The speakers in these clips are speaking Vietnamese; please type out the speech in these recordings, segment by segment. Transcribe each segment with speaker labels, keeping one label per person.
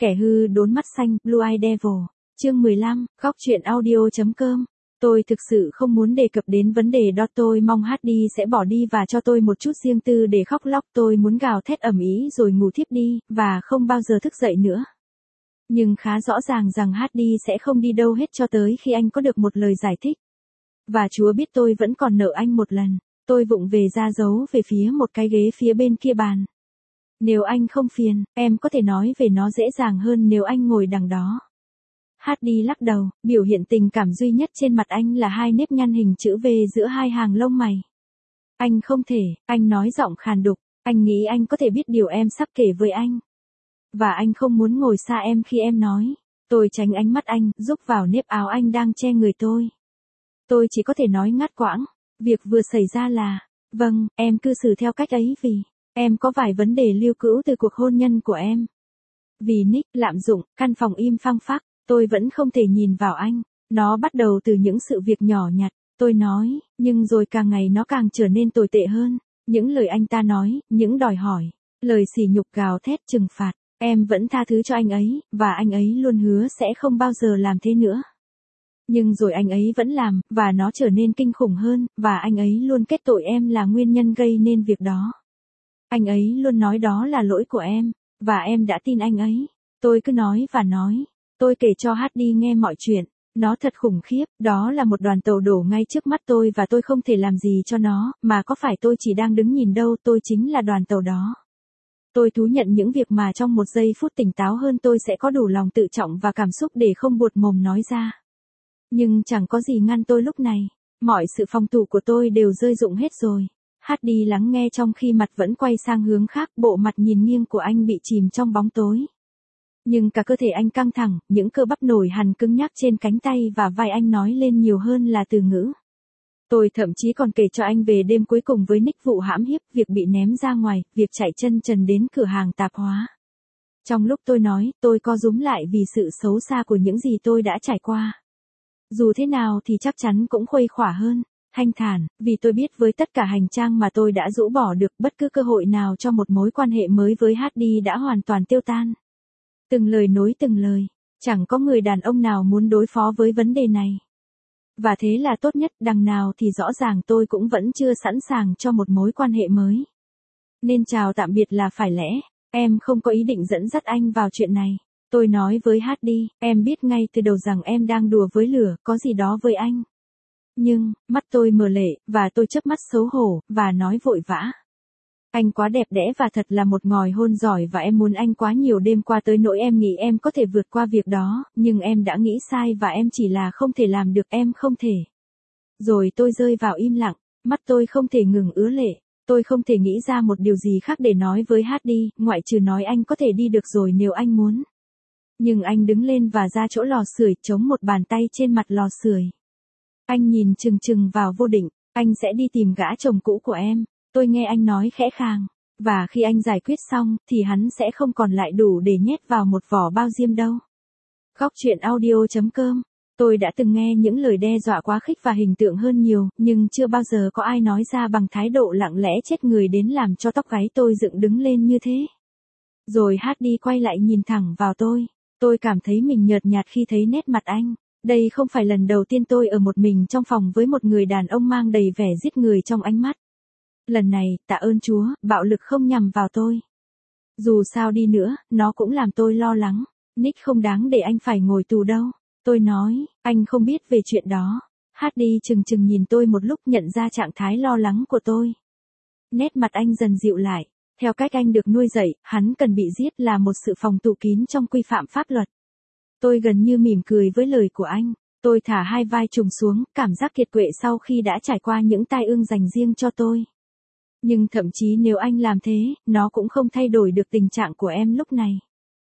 Speaker 1: Kẻ hư đốn mắt xanh, Blue Eye Devil. Chương 15, khóc chuyện audio.com. Tôi thực sự không muốn đề cập đến vấn đề đó, tôi mong Hardy sẽ bỏ đi và cho tôi một chút riêng tư để khóc lóc, tôi muốn gào thét ầm ĩ rồi ngủ thiếp đi, và không bao giờ thức dậy nữa. Nhưng khá rõ ràng rằng Hardy sẽ không đi đâu hết cho tới khi anh có được một lời giải thích. Và Chúa biết tôi vẫn còn nợ anh một lần. Tôi vụng về ra giấu về phía một cái ghế phía bên kia bàn. Nếu anh không phiền, em có thể nói về nó dễ dàng hơn nếu anh ngồi đằng đó. Hardy lắc đầu, biểu hiện tình cảm duy nhất trên mặt anh là hai nếp nhăn hình chữ V giữa hai hàng lông mày. Anh không thể, anh nói giọng khàn đục, anh nghĩ anh có thể biết điều em sắp kể với anh. Và anh không muốn ngồi xa em khi em nói. Tôi tránh ánh mắt anh, rúc vào nếp áo anh đang che người tôi. Tôi chỉ có thể nói ngắt quãng. Việc vừa xảy ra là, vâng, em cư xử theo cách ấy vì em có vài vấn đề lưu cữu từ cuộc hôn nhân của em. Vì Nick lạm dụng, căn phòng im phăng phắc, tôi vẫn không thể nhìn vào anh. Nó bắt đầu từ những sự việc nhỏ nhặt, tôi nói, nhưng rồi càng ngày nó càng trở nên tồi tệ hơn. Những lời anh ta nói, những đòi hỏi, lời sỉ nhục gào thét trừng phạt, em vẫn tha thứ cho anh ấy, và anh ấy luôn hứa sẽ không bao giờ làm thế nữa. Nhưng rồi anh ấy vẫn làm, và nó trở nên kinh khủng hơn, và anh ấy luôn kết tội em là nguyên nhân gây nên việc đó. Anh ấy luôn nói đó là lỗi của em, và em đã tin anh ấy. Tôi cứ nói và nói. Tôi kể cho Hardy nghe mọi chuyện. Nó thật khủng khiếp, đó là một đoàn tàu đổ ngay trước mắt tôi và tôi không thể làm gì cho nó, mà có phải tôi chỉ đang đứng nhìn đâu, tôi chính là đoàn tàu đó. Tôi thú nhận những việc mà trong một giây phút tỉnh táo hơn tôi sẽ có đủ lòng tự trọng và cảm xúc để không buột mồm nói ra. Nhưng chẳng có gì ngăn tôi lúc này. Mọi sự phòng thủ của tôi đều rơi rụng hết rồi. Hardy lắng nghe trong khi mặt vẫn quay sang hướng khác, bộ mặt nhìn nghiêng của anh bị chìm trong bóng tối. Nhưng cả cơ thể anh căng thẳng, những cơ bắp nổi hằn cứng nhắc trên cánh tay và vai anh nói lên nhiều hơn là từ ngữ. Tôi thậm chí còn kể cho anh về đêm cuối cùng với Nick, vụ hãm hiếp, việc bị ném ra ngoài, việc chạy chân trần đến cửa hàng tạp hóa. Trong lúc tôi nói, tôi co rúm lại vì sự xấu xa của những gì tôi đã trải qua. Dù thế nào thì chắc chắn cũng khuây khỏa hơn, thanh thản, vì tôi biết với tất cả hành trang mà tôi đã rũ bỏ được, bất cứ cơ hội nào cho một mối quan hệ mới với Hardy đã hoàn toàn tiêu tan. Từng lời nối từng lời, chẳng có người đàn ông nào muốn đối phó với vấn đề này. Và thế là tốt nhất, đằng nào thì rõ ràng tôi cũng vẫn chưa sẵn sàng cho một mối quan hệ mới. Nên chào tạm biệt là phải lẽ, em không có ý định dẫn dắt anh vào chuyện này. Tôi nói với Hardy, em biết ngay từ đầu rằng em đang đùa với lửa, có gì đó với anh. Nhưng, mắt tôi mờ lệ, và tôi chớp mắt xấu hổ, và nói vội vã. Anh quá đẹp đẽ và thật là một ngòi hôn giỏi và em muốn anh quá nhiều đêm qua tới nỗi em nghĩ em có thể vượt qua việc đó, nhưng em đã nghĩ sai và em chỉ là không thể làm được, em không thể. Rồi tôi rơi vào im lặng, mắt tôi không thể ngừng ứa lệ, tôi không thể nghĩ ra một điều gì khác để nói với Hardy, ngoại trừ nói anh có thể đi được rồi nếu anh muốn. Nhưng anh đứng lên và ra chỗ lò sưởi, chống một bàn tay trên mặt lò sưởi. Anh nhìn chừng chừng vào vô định, anh sẽ đi tìm gã chồng cũ của em. Tôi nghe anh nói khẽ khàng, và khi anh giải quyết xong, thì hắn sẽ không còn lại đủ để nhét vào một vỏ bao diêm đâu. Khóc chuyện audio.com. Tôi đã từng nghe những lời đe dọa quá khích và hình tượng hơn nhiều, nhưng chưa bao giờ có ai nói ra bằng thái độ lặng lẽ chết người đến làm cho tóc gáy tôi dựng đứng lên như thế. Rồi Hardy quay lại nhìn thẳng vào tôi. Tôi cảm thấy mình nhợt nhạt khi thấy nét mặt anh. Đây không phải lần đầu tiên tôi ở một mình trong phòng với một người đàn ông mang đầy vẻ giết người trong ánh mắt. Lần này, tạ ơn Chúa, bạo lực không nhằm vào tôi. Dù sao đi nữa, nó cũng làm tôi lo lắng. Nick không đáng để anh phải ngồi tù đâu. Tôi nói, anh không biết về chuyện đó. Hardy chừng chừng nhìn tôi một lúc, nhận ra trạng thái lo lắng của tôi. Nét mặt anh dần dịu lại. Theo cách anh được nuôi dạy, hắn cần bị giết là một sự phòng thủ kín trong quy phạm pháp luật. Tôi gần như mỉm cười với lời của anh. Tôi thả hai vai trùng xuống, cảm giác kiệt quệ sau khi đã trải qua những tai ương dành riêng cho tôi. Nhưng thậm chí nếu anh làm thế, nó cũng không thay đổi được tình trạng của em lúc này.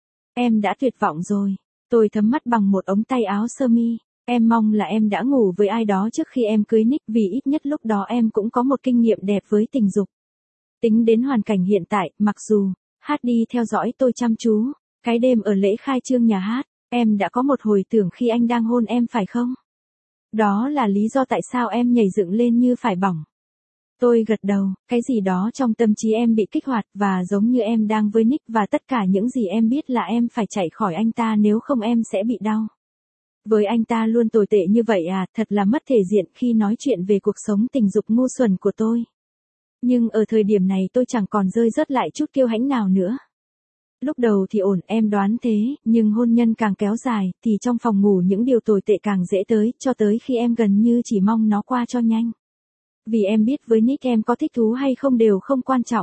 Speaker 1: Em đã tuyệt vọng rồi. Tôi thấm mắt bằng một ống tay áo sơ mi. Em mong là em đã ngủ với ai đó trước khi em cưới Nick, vì ít nhất lúc đó em cũng có một kinh nghiệm đẹp với tình dục. Tính đến hoàn cảnh hiện tại, mặc dù Hardy theo dõi tôi chăm chú, cái đêm ở lễ khai trương nhà hát, em đã có một hồi tưởng khi anh đang hôn em phải không? Đó là lý do tại sao em nhảy dựng lên như phải bỏng. Tôi gật đầu, cái gì đó trong tâm trí em bị kích hoạt và giống như em đang với Nick và tất cả những gì em biết là em phải chạy khỏi anh ta nếu không em sẽ bị đau. Với anh ta luôn tồi tệ như vậy à, thật là mất thể diện khi nói chuyện về cuộc sống tình dục ngu xuẩn của tôi. Nhưng ở thời điểm này tôi chẳng còn rơi rớt lại chút kiêu hãnh nào nữa. Lúc đầu thì ổn, em đoán thế, nhưng hôn nhân càng kéo dài, thì trong phòng ngủ những điều tồi tệ càng dễ tới, cho tới khi em gần như chỉ mong nó qua cho nhanh. Vì em biết với Nick em có thích thú hay không đều không quan trọng.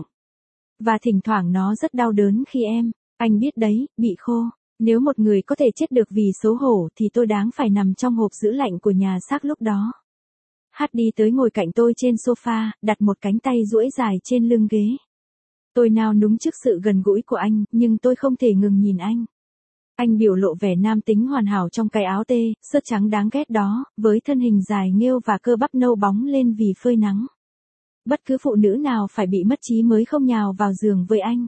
Speaker 1: Và thỉnh thoảng nó rất đau đớn khi anh biết đấy, bị khô. Nếu một người có thể chết được vì xấu hổ thì tôi đáng phải nằm trong hộp giữ lạnh của nhà xác lúc đó. Hát đi tới ngồi cạnh tôi trên sofa, đặt một cánh tay duỗi dài trên lưng ghế. Tôi nao núng trước sự gần gũi của anh, nhưng tôi không thể ngừng nhìn anh. Anh biểu lộ vẻ nam tính hoàn hảo trong cái áo tê, sơ trắng đáng ghét đó, với thân hình dài nghêu và cơ bắp nâu bóng lên vì phơi nắng. Bất cứ phụ nữ nào phải bị mất trí mới không nhào vào giường với anh.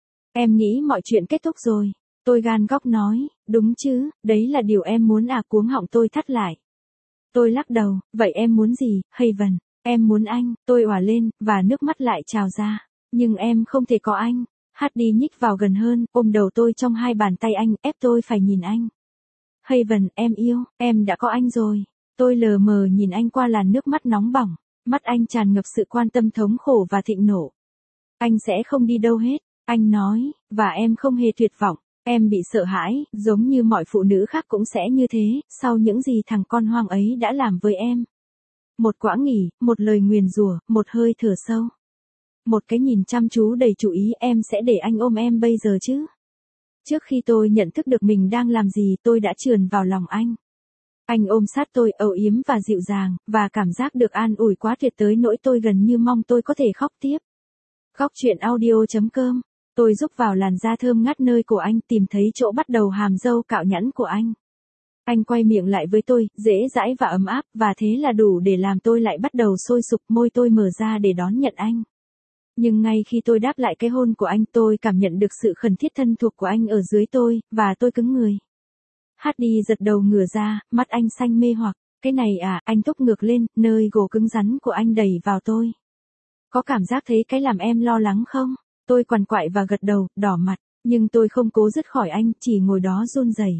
Speaker 1: Em nghĩ mọi chuyện kết thúc rồi. Tôi gan góc nói, đúng chứ, đấy là điều em muốn à, cuống họng tôi thắt lại. Tôi lắc đầu, vậy em muốn gì, Haven? Em muốn anh, tôi òa lên, và nước mắt lại trào ra. Nhưng em không thể có anh. Hát đi nhích vào gần hơn, ôm đầu tôi trong hai bàn tay anh, ép tôi phải nhìn anh. Haven, em yêu, em đã có anh rồi. Tôi lờ mờ nhìn anh qua làn nước mắt nóng bỏng. Mắt anh tràn ngập sự quan tâm thống khổ và thịnh nộ. Anh sẽ không đi đâu hết, anh nói, và em không hề tuyệt vọng. Em bị sợ hãi, giống như mọi phụ nữ khác cũng sẽ như thế, sau những gì thằng con hoang ấy đã làm với em. Một quãng nghỉ, một lời nguyền rủa, một hơi thở sâu. Một cái nhìn chăm chú đầy chú ý, em sẽ để anh ôm em bây giờ chứ? Trước khi tôi nhận thức được mình đang làm gì, tôi đã trườn vào lòng anh. Anh ôm sát tôi, âu yếm và dịu dàng, và cảm giác được an ủi quá tuyệt tới nỗi tôi gần như mong tôi có thể khóc tiếp. Khóc chuyện audio.com. Tôi rúc vào làn da thơm ngát nơi cổ anh, tìm thấy chỗ bắt đầu hàm râu cạo nhẵn của anh. Anh quay miệng lại với tôi, dễ dãi và ấm áp, và thế là đủ để làm tôi lại bắt đầu sôi sục, môi tôi mở ra để đón nhận anh. Nhưng ngay khi tôi đáp lại cái hôn của anh, tôi cảm nhận được sự khẩn thiết thân thuộc của anh ở dưới tôi, và tôi cứng người. Hát đi giật đầu ngửa ra, mắt anh xanh mê hoặc, cái này à, anh thúc ngược lên, nơi gồ cứng rắn của anh đẩy vào tôi. Có cảm giác thấy cái làm em lo lắng không? Tôi quằn quại và gật đầu, đỏ mặt, nhưng tôi không cố dứt khỏi anh, chỉ ngồi đó run rẩy.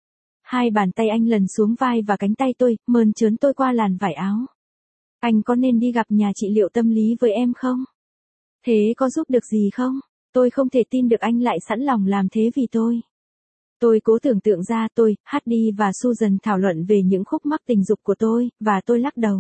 Speaker 1: Hai bàn tay anh lần xuống vai và cánh tay tôi, mơn trớn tôi qua làn vải áo. Anh có nên đi gặp nhà trị liệu tâm lý với em không? Thế có giúp được gì không? Tôi không thể tin được anh lại sẵn lòng làm thế vì tôi. Tôi cố tưởng tượng ra tôi, Hát đi và Susan thảo luận về những khúc mắc tình dục của tôi, và tôi lắc đầu.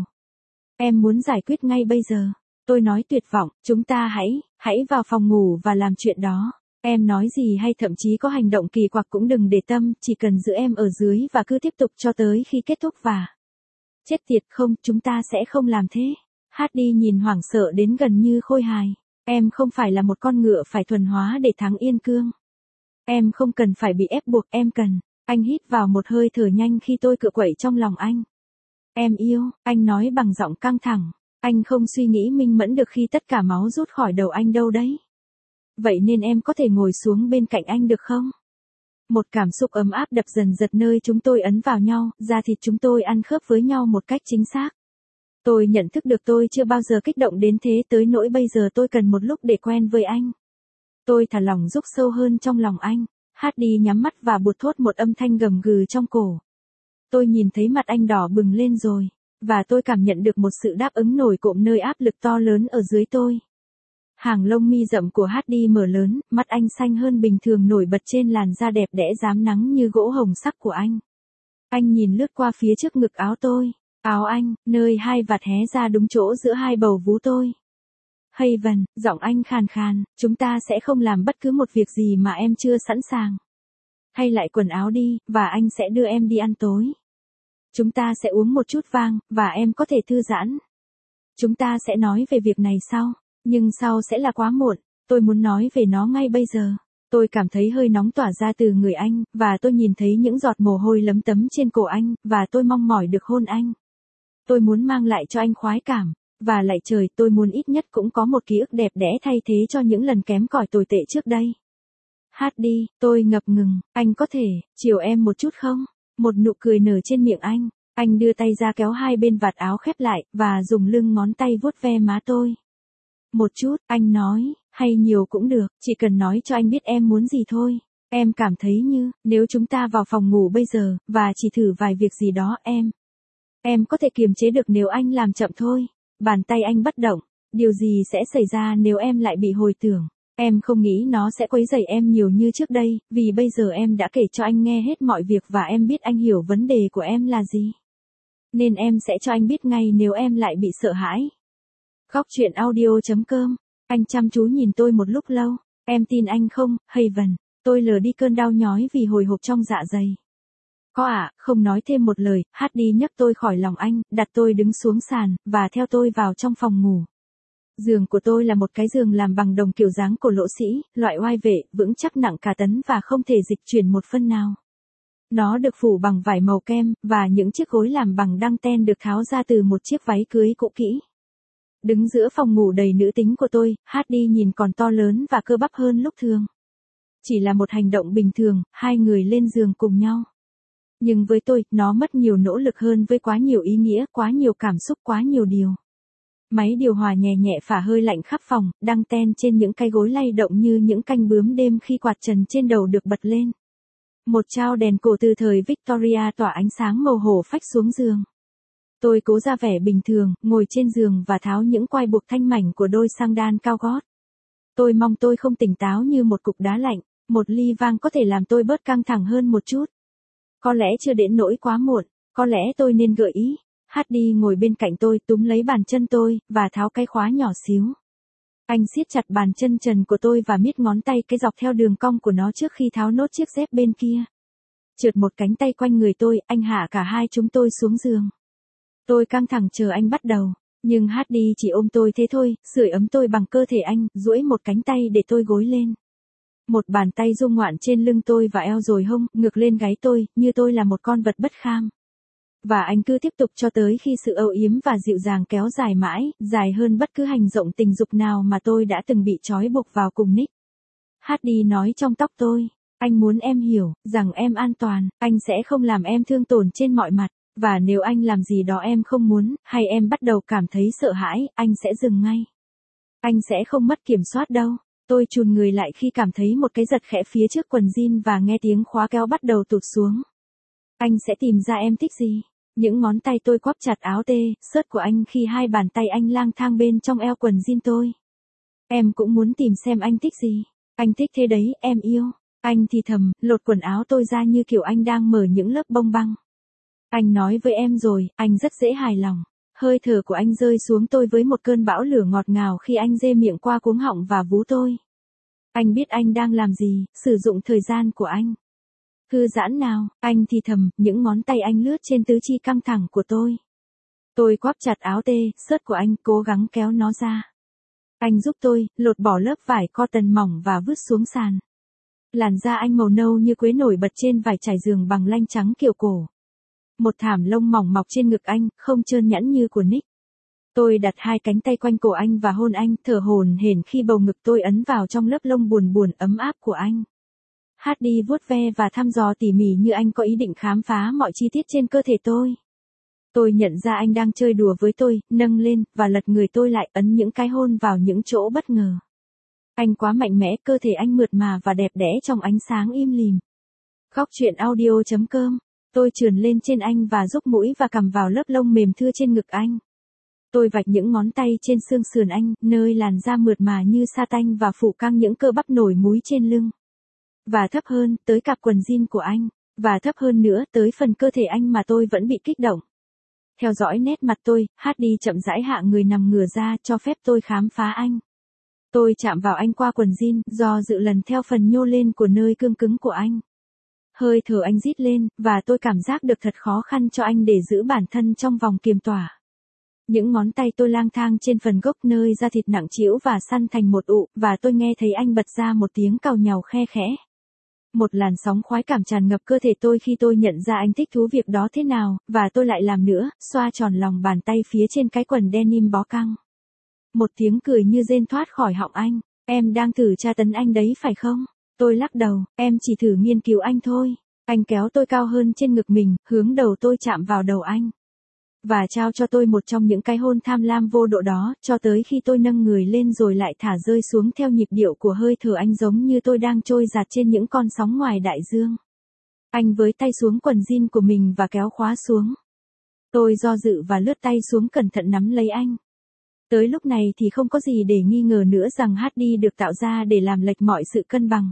Speaker 1: Em muốn giải quyết ngay bây giờ. Tôi nói tuyệt vọng, chúng ta hãy vào phòng ngủ và làm chuyện đó. Em nói gì hay thậm chí có hành động kỳ quặc cũng đừng để tâm, chỉ cần giữ em ở dưới và cứ tiếp tục cho tới khi kết thúc và... Chết tiệt không, chúng ta sẽ không làm thế. Hát đi nhìn hoảng sợ đến gần như khôi hài. Em không phải là một con ngựa phải thuần hóa để thắng yên cương. Em không cần phải bị ép buộc, em cần. Anh hít vào một hơi thở nhanh khi tôi cựa quậy trong lòng anh. Em yêu, anh nói bằng giọng căng thẳng. Anh không suy nghĩ minh mẫn được khi tất cả máu rút khỏi đầu anh đâu đấy. Vậy nên em có thể ngồi xuống bên cạnh anh được không? Một cảm xúc ấm áp đập dần giật nơi chúng tôi ấn vào nhau, da thịt chúng tôi ăn khớp với nhau một cách chính xác. Tôi nhận thức được tôi chưa bao giờ kích động đến thế tới nỗi bây giờ tôi cần một lúc để quen với anh. Tôi thả lỏng rúc sâu hơn trong lòng anh. Hát đi nhắm mắt và buột thốt một âm thanh gầm gừ trong cổ. Tôi nhìn thấy mặt anh đỏ bừng lên rồi. Và tôi cảm nhận được một sự đáp ứng nổi cộm nơi áp lực to lớn ở dưới tôi. Hàng lông mi rậm của Hát đi mở lớn, mắt anh xanh hơn bình thường nổi bật trên làn da đẹp đẽ rám nắng như gỗ hồng sắc của anh. Anh nhìn lướt qua phía trước ngực áo tôi. Áo anh, nơi hai vạt hé ra đúng chỗ giữa hai bầu vú tôi. Haven, giọng anh khàn khàn, chúng ta sẽ không làm bất cứ một việc gì mà em chưa sẵn sàng. Thay lại quần áo đi, và anh sẽ đưa em đi ăn tối. Chúng ta sẽ uống một chút vang, và em có thể thư giãn. Chúng ta sẽ nói về việc này sau, nhưng sau sẽ là quá muộn, tôi muốn nói về nó ngay bây giờ. Tôi cảm thấy hơi nóng tỏa ra từ người anh, và tôi nhìn thấy những giọt mồ hôi lấm tấm trên cổ anh, và tôi mong mỏi được hôn anh. Tôi muốn mang lại cho anh khoái cảm, và lạy trời, tôi muốn ít nhất cũng có một ký ức đẹp đẽ thay thế cho những lần kém cỏi tồi tệ trước đây. Hát đi, tôi ngập ngừng, anh có thể, chiều em một chút không? Một nụ cười nở trên miệng anh đưa tay ra kéo hai bên vạt áo khép lại, và dùng lưng ngón tay vuốt ve má tôi. Một chút, anh nói, hay nhiều cũng được, chỉ cần nói cho anh biết em muốn gì thôi. Em cảm thấy như, nếu chúng ta vào phòng ngủ bây giờ, và chỉ thử vài việc gì đó em có thể kiềm chế được nếu anh làm chậm thôi. Bàn tay anh bất động, điều gì sẽ xảy ra nếu em lại bị hồi tưởng? Em không nghĩ nó sẽ quấy rầy em nhiều như trước đây, vì bây giờ em đã kể cho anh nghe hết mọi việc và em biết anh hiểu vấn đề của em là gì. Nên em sẽ cho anh biết ngay nếu em lại bị sợ hãi. Khóc chuyện audio.com. Anh chăm chú nhìn tôi một lúc lâu. Em tin anh không, Haven? Tôi lờ đi cơn đau nhói vì hồi hộp trong dạ dày. Có ạ, không nói thêm một lời, Hardy nhấc tôi khỏi lòng anh, đặt tôi đứng xuống sàn, và theo tôi vào trong phòng ngủ. Giường của tôi là một cái giường làm bằng đồng kiểu dáng cổ lỗ sĩ, loại oai vệ, vững chắc nặng cả tấn và không thể dịch chuyển một phân nào. Nó được phủ bằng vải màu kem, và những chiếc gối làm bằng đăng ten được tháo ra từ một chiếc váy cưới cũ kỹ. Đứng giữa phòng ngủ đầy nữ tính của tôi, Hardy nhìn còn to lớn và cơ bắp hơn lúc thường. Chỉ là một hành động bình thường, hai người lên giường cùng nhau. Nhưng với tôi, nó mất nhiều nỗ lực hơn với quá nhiều ý nghĩa, quá nhiều cảm xúc, quá nhiều điều. Máy điều hòa nhẹ nhẹ phả hơi lạnh khắp phòng, đăng ten trên những cái gối lay động như những canh bướm đêm khi quạt trần trên đầu được bật lên. Một trao đèn cổ từ thời Victoria tỏa ánh sáng màu hổ phách xuống giường. Tôi cố ra vẻ bình thường, ngồi trên giường và tháo những quai buộc thanh mảnh của đôi xăng-đan cao gót. Tôi mong tôi không tỉnh táo như một cục đá lạnh, một ly vang có thể làm tôi bớt căng thẳng hơn một chút. Có lẽ chưa đến nỗi quá muộn, có lẽ tôi nên gợi ý. Hardy ngồi bên cạnh tôi túm lấy bàn chân tôi, và tháo cái khóa nhỏ xíu. Anh siết chặt bàn chân trần của tôi và miết ngón tay cái dọc theo đường cong của nó trước khi tháo nốt chiếc dép bên kia. Trượt một cánh tay quanh người tôi, anh hạ cả hai chúng tôi xuống giường. Tôi căng thẳng chờ anh bắt đầu, nhưng Hardy chỉ ôm tôi thế thôi, sưởi ấm tôi bằng cơ thể anh, duỗi một cánh tay để tôi gối lên. Một bàn tay du ngoạn trên lưng tôi và eo rồi hông, ngược lên gáy tôi, như tôi là một con vật bất kham. Và anh cứ tiếp tục cho tới khi sự âu yếm và dịu dàng kéo dài mãi, dài hơn bất cứ hành động tình dục nào mà tôi đã từng bị trói buộc vào cùng Nick. Hardy nói trong tóc tôi, anh muốn em hiểu, rằng em an toàn, anh sẽ không làm em thương tổn trên mọi mặt, và nếu anh làm gì đó em không muốn, hay em bắt đầu cảm thấy sợ hãi, anh sẽ dừng ngay. Anh sẽ không mất kiểm soát đâu. Tôi chùn người lại khi cảm thấy một cái giật khẽ phía trước quần jean và nghe tiếng khóa kéo bắt đầu tụt xuống. Anh sẽ tìm ra em thích gì. Những ngón tay tôi quắp chặt áo sớt của anh khi hai bàn tay anh lang thang bên trong eo quần jean tôi. Em cũng muốn tìm xem anh thích gì. Anh thích thế đấy, em yêu. Anh thì thầm, lột quần áo tôi ra như kiểu anh đang mở những lớp bông băng. Anh nói với em rồi, anh rất dễ hài lòng. Hơi thở của anh rơi xuống tôi với một cơn bão lửa ngọt ngào khi anh dê miệng qua cuống họng và vú tôi. Anh biết anh đang làm gì, sử dụng thời gian của anh. Thư giãn nào, anh thì thầm, những ngón tay anh lướt trên tứ chi căng thẳng của tôi. Tôi quắp chặt áo sớt của anh, cố gắng kéo nó ra. Anh giúp tôi, lột bỏ lớp vải cotton mỏng và vứt xuống sàn. Làn da anh màu nâu như quế nổi bật trên vải trải giường bằng lanh trắng kiểu cổ. Một thảm lông mỏng mọc trên ngực anh, không trơn nhẵn như của Nick. Tôi đặt hai cánh tay quanh cổ anh và hôn anh, thở hổn hển khi bầu ngực tôi ấn vào trong lớp lông buồn buồn ấm áp của anh. Hardy vuốt ve và thăm dò tỉ mỉ như anh có ý định khám phá mọi chi tiết trên cơ thể tôi. Tôi nhận ra anh đang chơi đùa với tôi, nâng lên, và lật người tôi lại, ấn những cái hôn vào những chỗ bất ngờ. Anh quá mạnh mẽ, cơ thể anh mượt mà và đẹp đẽ trong ánh sáng im lìm. Khóc chuyện audio.com. Tôi trườn lên trên anh và rúc mũi và cằm vào lớp lông mềm thưa trên ngực anh. Tôi vạch những ngón tay trên xương sườn anh, nơi làn da mượt mà như sa tanh và phủ căng những cơ bắp nổi múi trên lưng. Và thấp hơn, tới cặp quần jean của anh. Và thấp hơn nữa, tới phần cơ thể anh mà tôi vẫn bị kích động. Theo dõi nét mặt tôi, Hardy chậm rãi hạ người nằm ngửa ra, cho phép tôi khám phá anh. Tôi chạm vào anh qua quần jean, do dự lần theo phần nhô lên của nơi cương cứng của anh. Hơi thở anh rít lên, và tôi cảm giác được thật khó khăn cho anh để giữ bản thân trong vòng kiềm tỏa. Những ngón tay tôi lang thang trên phần gốc nơi da thịt nặng trĩu và săn thành một ụ, và tôi nghe thấy anh bật ra một tiếng càu nhàu khe khẽ. Một làn sóng khoái cảm tràn ngập cơ thể tôi khi tôi nhận ra anh thích thú việc đó thế nào, và tôi lại làm nữa, xoa tròn lòng bàn tay phía trên cái quần denim bó căng. Một tiếng cười như rên thoát khỏi họng anh, em đang thử tra tấn anh đấy phải không? Tôi lắc đầu, em chỉ thử nghiên cứu anh thôi. Anh kéo tôi cao hơn trên ngực mình, hướng đầu tôi chạm vào đầu anh. và trao cho tôi một trong những cái hôn tham lam vô độ đó, cho tới khi tôi nâng người lên rồi lại thả rơi xuống theo nhịp điệu của hơi thở anh, giống như tôi đang trôi dạt trên những con sóng ngoài đại dương. Anh với tay xuống quần jean của mình và kéo khóa xuống. Tôi do dự và lướt tay xuống cẩn thận nắm lấy anh. Tới lúc này thì không có gì để nghi ngờ nữa rằng Hardy được tạo ra để làm lệch mọi sự cân bằng.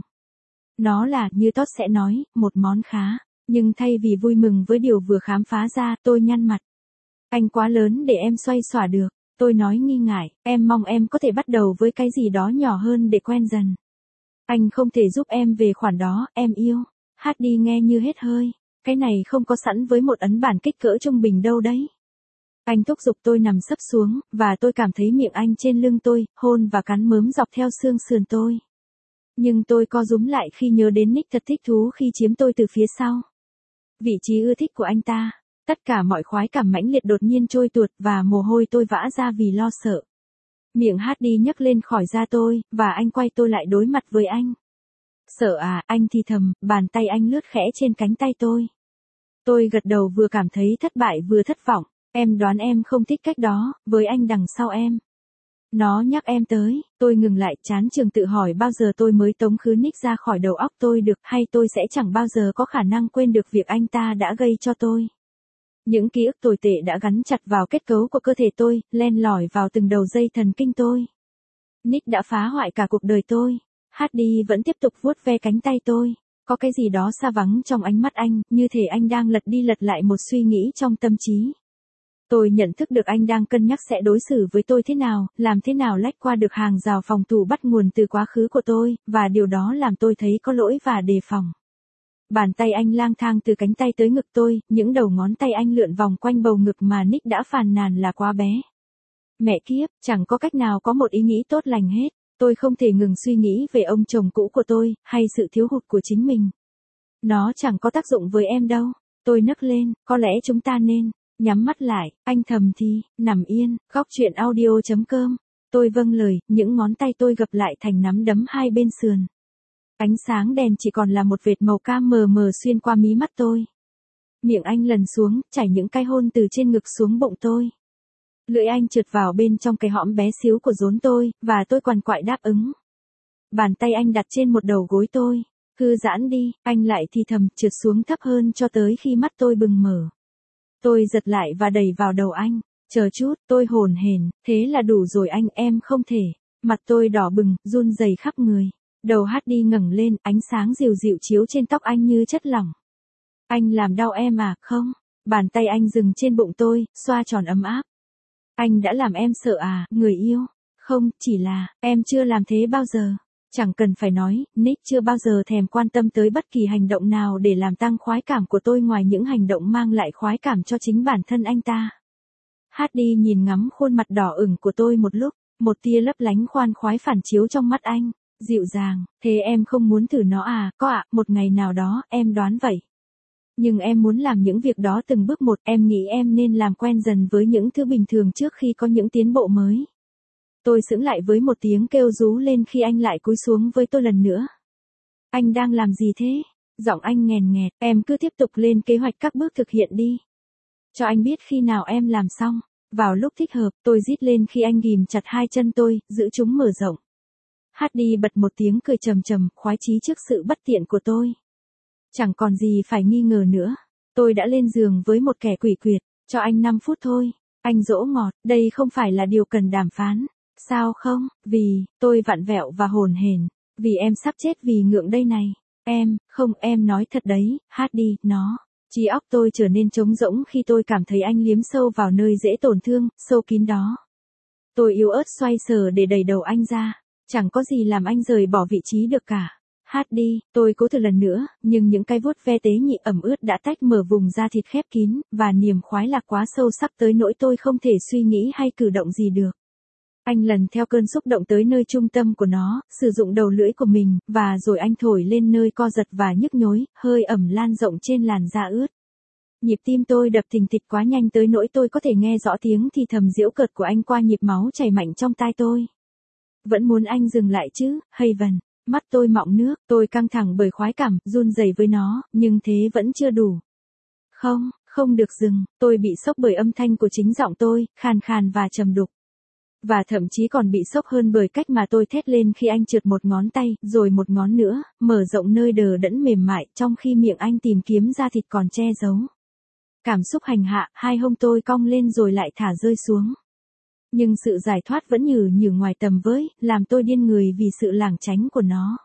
Speaker 1: Nó là, như Todd sẽ nói, một món khá. Nhưng thay vì vui mừng với điều vừa khám phá ra, tôi nhăn mặt. Anh quá lớn để em xoay xỏa được. Tôi nói nghi ngại, em mong em có thể bắt đầu với cái gì đó nhỏ hơn để quen dần. Anh không thể giúp em về khoản đó, em yêu. Hardy nghe như hết hơi. Cái này không có sẵn với một ấn bản kích cỡ trung bình đâu đấy. Anh thúc giục tôi nằm sấp xuống, và tôi cảm thấy miệng anh trên lưng tôi, hôn và cắn mớm dọc theo xương sườn tôi. Nhưng tôi co rúm lại khi nhớ đến Nick thật thích thú khi chiếm tôi từ phía sau. Vị trí ưa thích của anh ta. Tất cả mọi khoái cảm mãnh liệt đột nhiên trôi tuột và mồ hôi tôi vã ra vì lo sợ. Miệng Hardy nhấc lên khỏi da tôi, và anh quay tôi lại đối mặt với anh. Sợ à, anh thì thầm, bàn tay anh lướt khẽ trên cánh tay tôi. Tôi gật đầu vừa cảm thấy thất bại vừa thất vọng. Em đoán em không thích cách đó, với anh đằng sau em. Nó nhắc em tới, tôi ngừng lại chán chường tự hỏi bao giờ tôi mới tống khứ Nick ra khỏi đầu óc tôi được, hay tôi sẽ chẳng bao giờ có khả năng quên được việc anh ta đã gây cho tôi. Những ký ức tồi tệ đã gắn chặt vào kết cấu của cơ thể tôi, len lỏi vào từng đầu dây thần kinh tôi. Nick đã phá hoại cả cuộc đời tôi. Hardy vẫn tiếp tục vuốt ve cánh tay tôi. Có cái gì đó xa vắng trong ánh mắt anh, như thể anh đang lật đi lật lại một suy nghĩ trong tâm trí. Tôi nhận thức được anh đang cân nhắc sẽ đối xử với tôi thế nào, làm thế nào lách qua được hàng rào phòng thủ bắt nguồn từ quá khứ của tôi, và điều đó làm tôi thấy có lỗi và đề phòng. Bàn tay anh lang thang từ cánh tay tới ngực tôi, những đầu ngón tay anh lượn vòng quanh bầu ngực mà Nick đã phàn nàn là quá bé. Mẹ kiếp, chẳng có cách nào có một ý nghĩ tốt lành hết. Tôi không thể ngừng suy nghĩ về ông chồng cũ của tôi, hay sự thiếu hụt của chính mình. Nó chẳng có tác dụng với em đâu. Tôi nấc lên, có lẽ chúng ta nên nhắm mắt lại. Anh thầm thì, nằm yên, góc chuyện audio.com. Tôi vâng lời, những ngón tay tôi gập lại thành nắm đấm hai bên sườn. Ánh sáng đèn chỉ còn là một vệt màu cam mờ mờ xuyên qua mí mắt tôi. Miệng anh lần xuống, chảy những cái hôn từ trên ngực xuống bụng tôi. Lưỡi anh trượt vào bên trong cái hõm bé xíu của rốn tôi, và tôi quằn quại đáp ứng. Bàn tay anh đặt trên một đầu gối tôi. Thư giãn đi, anh lại thì thầm, trượt xuống thấp hơn cho tới khi mắt tôi bừng mở. Tôi giật lại và đẩy vào đầu anh. Chờ chút, tôi hồn hển, thế là đủ rồi anh, em không thể. Mặt tôi đỏ bừng, run rẩy khắp người. Đầu Hardy ngẩng lên, ánh sáng dịu dịu chiếu trên tóc anh như chất lỏng. Anh làm đau em à, không? Bàn tay anh dừng trên bụng tôi, xoa tròn ấm áp. Anh đã làm em sợ à, người yêu? Không, chỉ là, em chưa làm thế bao giờ. Chẳng cần phải nói, Nick chưa bao giờ thèm quan tâm tới bất kỳ hành động nào để làm tăng khoái cảm của tôi ngoài những hành động mang lại khoái cảm cho chính bản thân anh ta. Hardy nhìn ngắm khuôn mặt đỏ ửng của tôi một lúc, một tia lấp lánh khoan khoái phản chiếu trong mắt anh, dịu dàng, thế em không muốn thử nó à, có ạ, một ngày nào đó, em đoán vậy. Nhưng em muốn làm những việc đó từng bước một, em nghĩ em nên làm quen dần với những thứ bình thường trước khi có những tiến bộ mới. Tôi sững lại với một tiếng kêu rú lên khi anh lại cúi xuống với tôi lần nữa. Anh đang làm gì thế? Giọng anh nghèn nghẹt, em cứ tiếp tục lên kế hoạch các bước thực hiện đi. Cho anh biết khi nào em làm xong. Vào lúc thích hợp, tôi rít lên khi anh ghìm chặt hai chân tôi, giữ chúng mở rộng. Hardy bật một tiếng cười trầm trầm, khoái chí trước sự bất tiện của tôi. Chẳng còn gì phải nghi ngờ nữa. Tôi đã lên giường với một kẻ quỷ quyệt, cho anh 5 phút thôi. Anh dỗ ngọt, đây không phải là điều cần đàm phán. Sao không? Vì, tôi vặn vẹo và hồn hển. Vì em sắp chết vì ngượng đây này. Em, không, em nói thật đấy, Hardy, nó. Trí óc tôi trở nên trống rỗng khi tôi cảm thấy anh liếm sâu vào nơi dễ tổn thương, sâu kín đó. Tôi yếu ớt xoay sở để đẩy đầu anh ra. Chẳng có gì làm anh rời bỏ vị trí được cả. Hardy, tôi cố thử lần nữa, nhưng những cái vuốt ve tế nhị ẩm ướt đã tách mở vùng da thịt khép kín, và niềm khoái lạc quá sâu sắc tới nỗi tôi không thể suy nghĩ hay cử động gì được. Anh lần theo cơn xúc động tới nơi trung tâm của nó, sử dụng đầu lưỡi của mình, và rồi anh thổi lên nơi co giật và nhức nhối, hơi ẩm lan rộng trên làn da ướt. Nhịp tim tôi đập thình thịch quá nhanh tới nỗi tôi có thể nghe rõ tiếng thì thầm giễu cợt của anh qua nhịp máu chảy mạnh trong tai tôi. Vẫn muốn anh dừng lại chứ, Haven. Mắt tôi mọng nước, tôi căng thẳng bởi khoái cảm, run rẩy với nó, nhưng thế vẫn chưa đủ. Không, Không được dừng, tôi bị sốc bởi âm thanh của chính giọng tôi, khàn khàn và trầm đục. Và thậm chí còn bị sốc hơn bởi cách mà tôi thét lên khi anh trượt một ngón tay, rồi một ngón nữa, mở rộng nơi đờ đẫn mềm mại, trong khi miệng anh tìm kiếm da thịt còn che giấu. Cảm xúc hành hạ, hai hông tôi cong lên rồi lại thả rơi xuống. Nhưng sự giải thoát vẫn nhừ nhừ ngoài tầm với, làm tôi điên người vì sự lảng tránh của nó.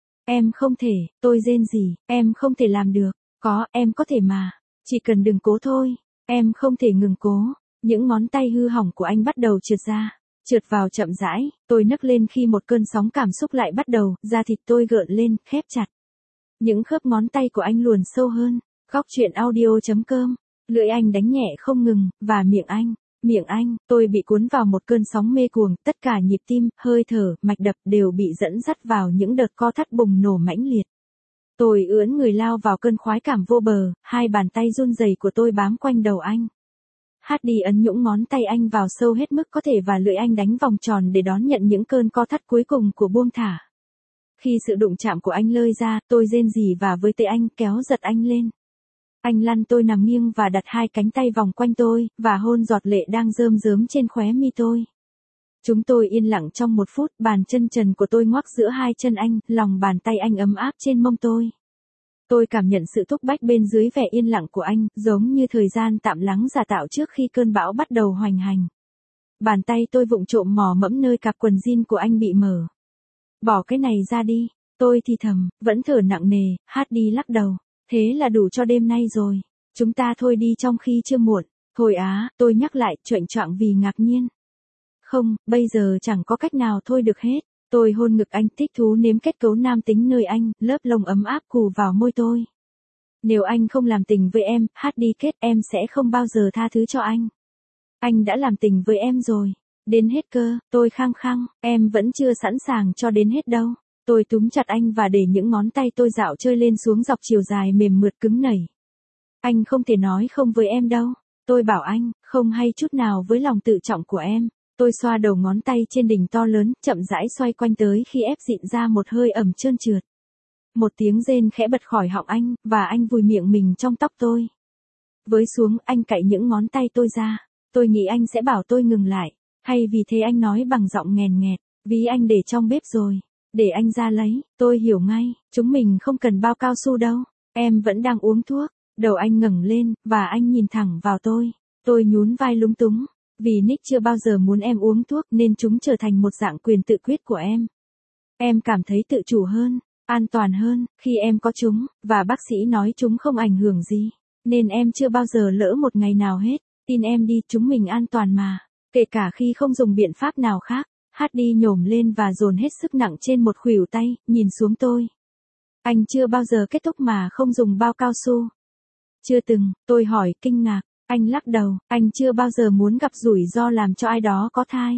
Speaker 1: Em không thể, tôi rên rỉ, em không thể làm được. Có, em có thể mà. Chỉ cần đừng cố thôi. Em không thể ngừng cố. Những ngón tay hư hỏng của anh bắt đầu trượt ra. Trượt vào chậm rãi, tôi nấc lên khi một cơn sóng cảm xúc lại bắt đầu, da thịt tôi gợn lên, khép chặt. Những khớp ngón tay của anh luồn sâu hơn. Góc truyện audio.com. Lưỡi anh đánh nhẹ không ngừng, và miệng anh, tôi bị cuốn vào một cơn sóng mê cuồng, tất cả nhịp tim, hơi thở, mạch đập đều bị dẫn dắt vào những đợt co thắt bùng nổ mãnh liệt. Tôi ưỡn người lao vào cơn khoái cảm vô bờ, hai bàn tay run rẩy của tôi bám quanh đầu anh. Hardy ấn nhũng ngón tay anh vào sâu hết mức có thể và lưỡi anh đánh vòng tròn để đón nhận những cơn co thắt cuối cùng của buông thả. Khi sự đụng chạm của anh lơi ra, tôi rên rỉ và với tay anh kéo giật anh lên. Anh lăn tôi nằm nghiêng và đặt hai cánh tay vòng quanh tôi, và hôn giọt lệ đang rơm rớm trên khóe mi tôi. Chúng tôi yên lặng trong một phút, bàn chân trần của tôi ngoắc giữa hai chân anh, lòng bàn tay anh ấm áp trên mông tôi. Tôi cảm nhận sự thúc bách bên dưới vẻ yên lặng của anh, giống như thời gian tạm lắng giả tạo trước khi cơn bão bắt đầu hoành hành. Bàn tay tôi vụng trộm mò mẫm nơi cặp quần jean của anh bị mở. Bỏ cái này ra đi, tôi thì thầm, vẫn thở nặng nề, Hardy lắc đầu. Thế là đủ cho đêm nay rồi. Chúng ta thôi đi trong khi chưa muộn. Thôi á, tôi nhắc lại, choạng choạng vì ngạc nhiên. Không, bây giờ chẳng có cách nào thôi được hết. Tôi hôn ngực anh, thích thú nếm kết cấu nam tính nơi anh, lớp lông ấm áp cù vào môi tôi. Nếu anh không làm tình với em, Hardy kết, em sẽ không bao giờ tha thứ cho anh. Anh đã làm tình với em rồi. Đến hết cơ, tôi khăng khăng, em vẫn chưa sẵn sàng cho đến hết đâu. Tôi túm chặt anh và để những ngón tay tôi dạo chơi lên xuống dọc chiều dài mềm mượt cứng nảy. Anh không thể nói không với em đâu. Tôi bảo anh, không hay chút nào với lòng tự trọng của em. Tôi xoa đầu ngón tay trên đỉnh to lớn, chậm rãi xoay quanh tới khi ép dịn ra một hơi ẩm trơn trượt. Một tiếng rên khẽ bật khỏi họng anh, và anh vùi miệng mình trong tóc tôi. Với xuống, anh cạy những ngón tay tôi ra. Tôi nghĩ anh sẽ bảo tôi ngừng lại. Hay vì thế anh nói bằng giọng nghèn nghẹt, vì anh để trong bếp rồi. Để anh ra lấy, tôi hiểu ngay, chúng mình không cần bao cao su đâu. Em vẫn đang uống thuốc. Đầu anh ngẩng lên, và anh nhìn thẳng vào tôi. Tôi nhún vai lúng túng. Vì Nick chưa bao giờ muốn em uống thuốc nên chúng trở thành một dạng quyền tự quyết của em. Em cảm thấy tự chủ hơn, an toàn hơn, khi em có chúng, và bác sĩ nói chúng không ảnh hưởng gì. Nên em chưa bao giờ lỡ một ngày nào hết. Tin em đi, chúng mình an toàn mà. Kể cả khi không dùng biện pháp nào khác. Hardy nhổm lên và dồn hết sức nặng trên một khuỷu tay, nhìn xuống tôi. Anh chưa bao giờ kết thúc mà không dùng bao cao su. Chưa từng, tôi hỏi, kinh ngạc. Anh lắc đầu, anh chưa bao giờ muốn gặp rủi ro làm cho ai đó có thai.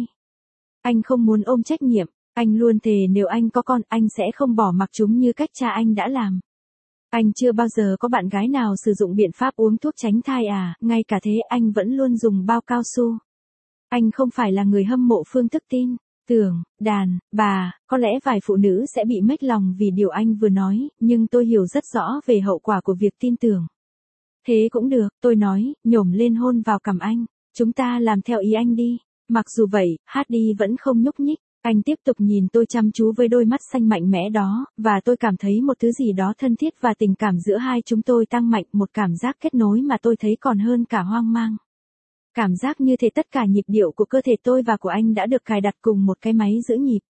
Speaker 1: Anh không muốn ôm trách nhiệm, anh luôn thề nếu anh có con, anh sẽ không bỏ mặc chúng như cách cha anh đã làm. Anh chưa bao giờ có bạn gái nào sử dụng biện pháp uống thuốc tránh thai à, ngay cả thế anh vẫn luôn dùng bao cao su. Anh không phải là người hâm mộ phương thức tin, tưởng, đàn, bà, có lẽ vài phụ nữ sẽ bị mếch lòng vì điều anh vừa nói, nhưng tôi hiểu rất rõ về hậu quả của việc tin tưởng. Thế cũng được, tôi nói, nhổm lên hôn vào cằm anh. Chúng ta làm theo ý anh đi. Mặc dù vậy, Hardy vẫn không nhúc nhích. Anh tiếp tục nhìn tôi chăm chú với đôi mắt xanh mạnh mẽ đó, và tôi cảm thấy một thứ gì đó thân thiết và tình cảm giữa hai chúng tôi tăng mạnh, một cảm giác kết nối mà tôi thấy còn hơn cả hoang mang. Cảm giác như thể tất cả nhịp điệu của cơ thể tôi và của anh đã được cài đặt cùng một cái máy giữ nhịp.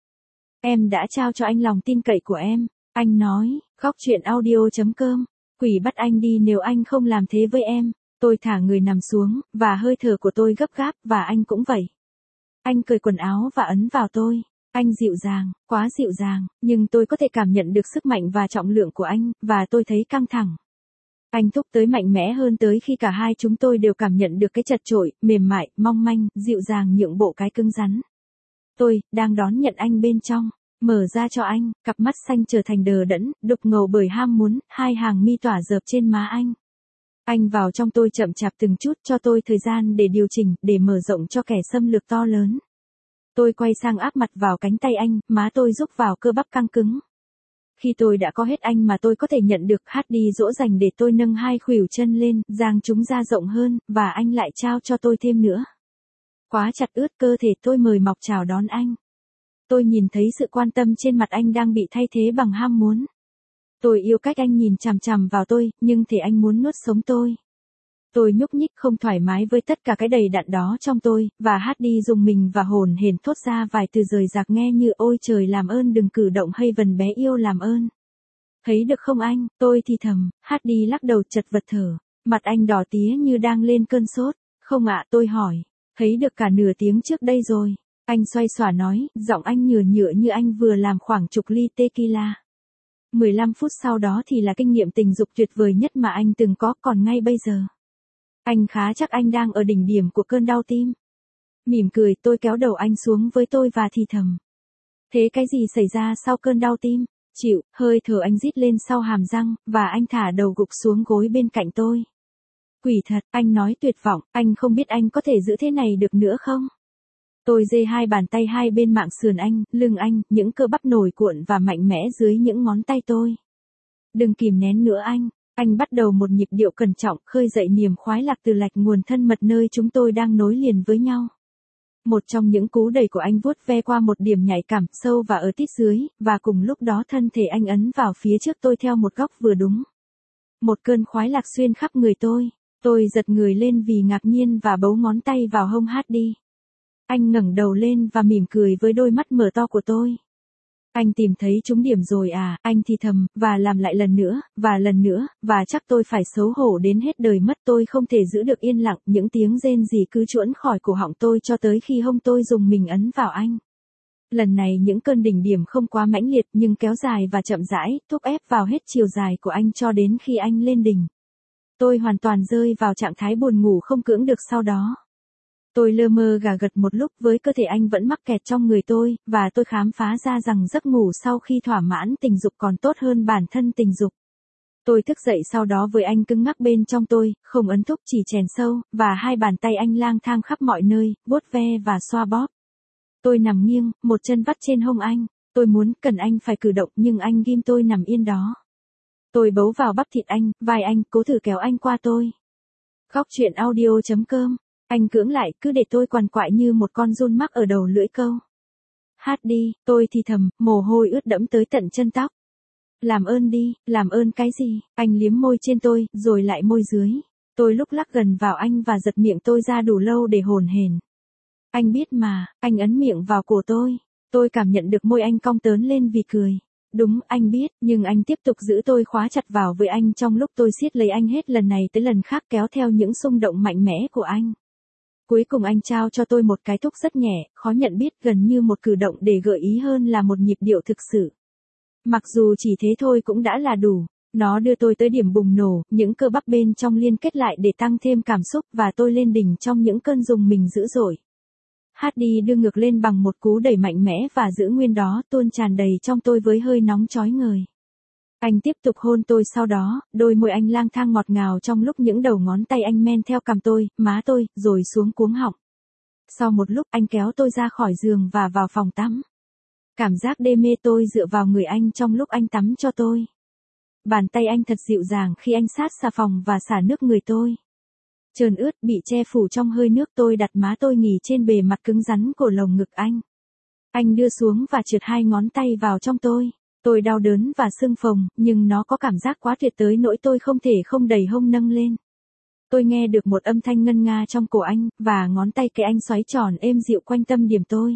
Speaker 1: Em đã trao cho anh lòng tin cậy của em. Anh nói, góc truyện audio.com. Quỷ bắt anh đi nếu anh không làm thế với em. Tôi thả người nằm xuống, và hơi thở của tôi gấp gáp, và anh cũng vậy. Anh cởi quần áo và ấn vào tôi. Anh dịu dàng, quá dịu dàng, nhưng tôi có thể cảm nhận được sức mạnh và trọng lượng của anh, và tôi thấy căng thẳng. Anh thúc tới mạnh mẽ hơn tới khi cả hai chúng tôi đều cảm nhận được cái chật chội, mềm mại, mong manh, dịu dàng nhượng bộ cái cứng rắn. Tôi, đang đón nhận anh bên trong. Mở ra cho anh, cặp mắt xanh trở thành đờ đẫn, đục ngầu bởi ham muốn, hai hàng mi tỏa rợp trên má anh. Anh vào trong tôi chậm chạp từng chút cho tôi thời gian để điều chỉnh, để mở rộng cho kẻ xâm lược to lớn. Tôi quay sang áp mặt vào cánh tay anh, má tôi rúc vào cơ bắp căng cứng. Khi tôi đã có hết anh mà tôi có thể nhận được, Hardy dỗ dành để tôi nâng hai khuỷu chân lên, dang chúng ra rộng hơn, và anh lại trao cho tôi thêm nữa. Quá chặt ướt cơ thể tôi mời mọc chào đón anh. Tôi nhìn thấy sự quan tâm trên mặt anh đang bị thay thế bằng ham muốn. Tôi yêu cách anh nhìn chằm chằm vào tôi, nhưng thể anh muốn nuốt sống tôi. Tôi nhúc nhích không thoải mái với tất cả cái đầy đặn đó trong tôi, và Hardy dùng mình và hồn hển thốt ra vài từ rời rạc nghe như ôi trời làm ơn đừng cử động hay vần bé yêu làm ơn. Thấy được không anh, tôi thì thầm, Hardy lắc đầu chật vật thở, mặt anh đỏ tía như đang lên cơn sốt. Không ạ, tôi hỏi, thấy được cả nửa tiếng trước đây rồi. Anh xoay xòa nói, giọng anh nhựa nhựa như anh vừa làm khoảng chục ly tequila. 15 phút sau đó thì là kinh nghiệm tình dục tuyệt vời nhất mà anh từng có, còn ngay bây giờ. Anh khá chắc anh đang ở đỉnh điểm của cơn đau tim. Mỉm cười, tôi kéo đầu anh xuống với tôi và thì thầm. Thế cái gì xảy ra sau cơn đau tim? Chịu, hơi thở anh rít lên sau hàm răng, và anh thả đầu gục xuống gối bên cạnh tôi. Quỷ thật, anh nói tuyệt vọng, anh không biết anh có thể giữ thế này được nữa không? Tôi giơ hai bàn tay hai bên mạng sườn anh, lưng anh, những cơ bắp nổi cuộn và mạnh mẽ dưới những ngón tay tôi. Đừng kìm nén nữa anh. Anh bắt đầu một nhịp điệu cẩn trọng, khơi dậy niềm khoái lạc từ lạch nguồn thân mật nơi chúng tôi đang nối liền với nhau. Một trong những cú đẩy của anh vuốt ve qua một điểm nhạy cảm sâu và ở tít dưới, và cùng lúc đó thân thể anh ấn vào phía trước tôi theo một góc vừa đúng. Một cơn khoái lạc xuyên khắp người tôi. Tôi giật người lên vì ngạc nhiên và bấu ngón tay vào hông Hardy. Anh ngẩng đầu lên và mỉm cười với đôi mắt mở to của tôi. Anh tìm thấy trúng điểm rồi à, anh thì thầm, và làm lại lần nữa, và chắc tôi phải xấu hổ đến hết đời mất. Tôi không thể giữ được yên lặng, những tiếng rên rỉ cứ chuỗn khỏi cổ họng tôi cho tới khi hông tôi dùng mình ấn vào anh. Lần này những cơn đỉnh điểm không quá mãnh liệt nhưng kéo dài và chậm rãi, thúc ép vào hết chiều dài của anh cho đến khi anh lên đỉnh. Tôi hoàn toàn rơi vào trạng thái buồn ngủ không cưỡng được sau đó. Tôi lơ mơ gà gật một lúc với cơ thể anh vẫn mắc kẹt trong người tôi, và tôi khám phá ra rằng giấc ngủ sau khi thỏa mãn tình dục còn tốt hơn bản thân tình dục. Tôi thức dậy sau đó với anh cứng ngắc bên trong tôi, không ấn thúc chỉ chèn sâu, và hai bàn tay anh lang thang khắp mọi nơi, vuốt ve và xoa bóp. Tôi nằm nghiêng, một chân vắt trên hông anh. Tôi cần anh phải cử động nhưng anh ghim tôi nằm yên đó. Tôi bấu vào bắp thịt anh, vai anh, cố thử kéo anh qua tôi. Góc truyện audio.com. Anh cưỡng lại, cứ để tôi quằn quại như một con giun mắc ở đầu lưỡi câu. Hardy, tôi thì thầm, mồ hôi ướt đẫm tới tận chân tóc. Làm ơn đi, làm ơn cái gì? Anh liếm môi trên tôi, rồi lại môi dưới. Tôi lúc lắc gần vào anh và giật miệng tôi ra đủ lâu để hồn hển. Anh biết mà, anh ấn miệng vào cổ tôi. Tôi cảm nhận được môi anh cong tớn lên vì cười. Đúng, anh biết, nhưng anh tiếp tục giữ tôi khóa chặt vào với anh trong lúc tôi siết lấy anh hết lần này tới lần khác kéo theo những xung động mạnh mẽ của anh. Cuối cùng anh trao cho tôi một cái thúc rất nhẹ, khó nhận biết, gần như một cử động để gợi ý hơn là một nhịp điệu thực sự. Mặc dù chỉ thế thôi cũng đã là đủ. Nó đưa tôi tới điểm bùng nổ, những cơ bắp bên trong liên kết lại để tăng thêm cảm xúc và tôi lên đỉnh trong những cơn rùng mình dữ dội. Hardy đưa ngược lên bằng một cú đẩy mạnh mẽ và giữ nguyên đó, tuôn tràn đầy trong tôi với hơi nóng chói ngời. Anh tiếp tục hôn tôi sau đó, đôi môi anh lang thang ngọt ngào trong lúc những đầu ngón tay anh men theo cằm tôi, má tôi, rồi xuống cuống họng. Sau một lúc anh kéo tôi ra khỏi giường và vào phòng tắm. Cảm giác đê mê tôi dựa vào người anh trong lúc anh tắm cho tôi. Bàn tay anh thật dịu dàng khi anh sát xà phòng và xả nước người tôi. Trơn ướt bị che phủ trong hơi nước, tôi đặt má tôi nghỉ trên bề mặt cứng rắn của lồng ngực anh. Anh đưa xuống và trượt hai ngón tay vào trong tôi. Tôi đau đớn và sưng phồng, nhưng nó có cảm giác quá tuyệt tới nỗi tôi không thể không đẩy hông nâng lên. Tôi nghe được một âm thanh ngân nga trong cổ anh, và ngón tay cái anh xoáy tròn êm dịu quanh tâm điểm tôi.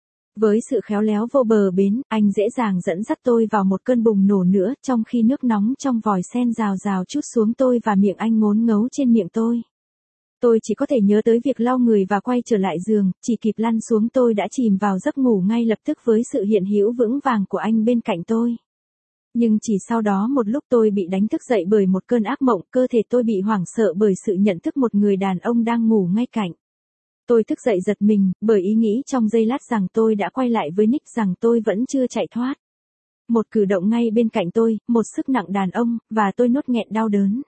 Speaker 1: Với sự khéo léo vô bờ bến, anh dễ dàng dẫn dắt tôi vào một cơn bùng nổ nữa, trong khi nước nóng trong vòi sen rào rào trút xuống tôi và miệng anh ngốn ngấu trên miệng tôi. Tôi chỉ có thể nhớ tới việc lau người và quay trở lại giường, chỉ kịp lăn xuống tôi đã chìm vào giấc ngủ ngay lập tức với sự hiện hữu vững vàng của anh bên cạnh tôi. Nhưng chỉ sau đó một lúc tôi bị đánh thức dậy bởi một cơn ác mộng, cơ thể tôi bị hoảng sợ bởi sự nhận thức một người đàn ông đang ngủ ngay cạnh. Tôi thức dậy giật mình, bởi ý nghĩ trong giây lát rằng tôi đã quay lại với Nick, rằng tôi vẫn chưa chạy thoát. Một cử động ngay bên cạnh tôi, một sức nặng đàn ông, và tôi nuốt nghẹn đau đớn.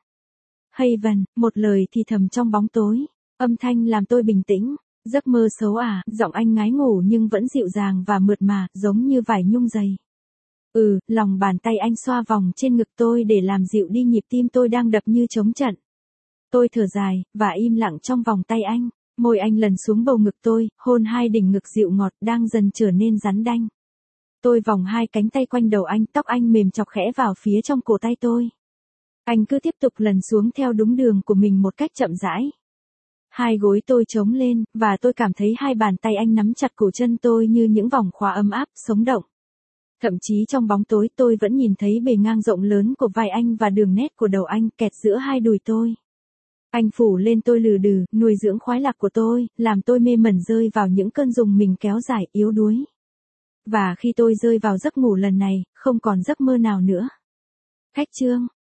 Speaker 1: Haven, một lời thì thầm trong bóng tối. Âm thanh làm tôi bình tĩnh. Giấc mơ xấu à, giọng anh ngái ngủ nhưng vẫn dịu dàng và mượt mà, giống như vải nhung dày. Lòng bàn tay anh xoa vòng trên ngực tôi để làm dịu đi nhịp tim tôi đang đập như trống trận. Tôi thở dài, và im lặng trong vòng tay anh. Môi anh lần xuống bầu ngực tôi, hôn hai đỉnh ngực dịu ngọt đang dần trở nên rắn đanh. Tôi vòng hai cánh tay quanh đầu anh, tóc anh mềm chọc khẽ vào phía trong cổ tay tôi. Anh cứ tiếp tục lần xuống theo đúng đường của mình một cách chậm rãi. Hai gối tôi trống lên, và tôi cảm thấy hai bàn tay anh nắm chặt cổ chân tôi như những vòng khóa ấm áp, sống động. Thậm chí trong bóng tối tôi vẫn nhìn thấy bề ngang rộng lớn của vai anh và đường nét của đầu anh kẹt giữa hai đùi tôi. Anh phủ lên tôi lừ đừ, nuôi dưỡng khoái lạc của tôi, làm tôi mê mẩn rơi vào những cơn rùng mình kéo dài, yếu đuối. Và khi tôi rơi vào giấc ngủ lần này, không còn giấc mơ nào nữa. Khách chương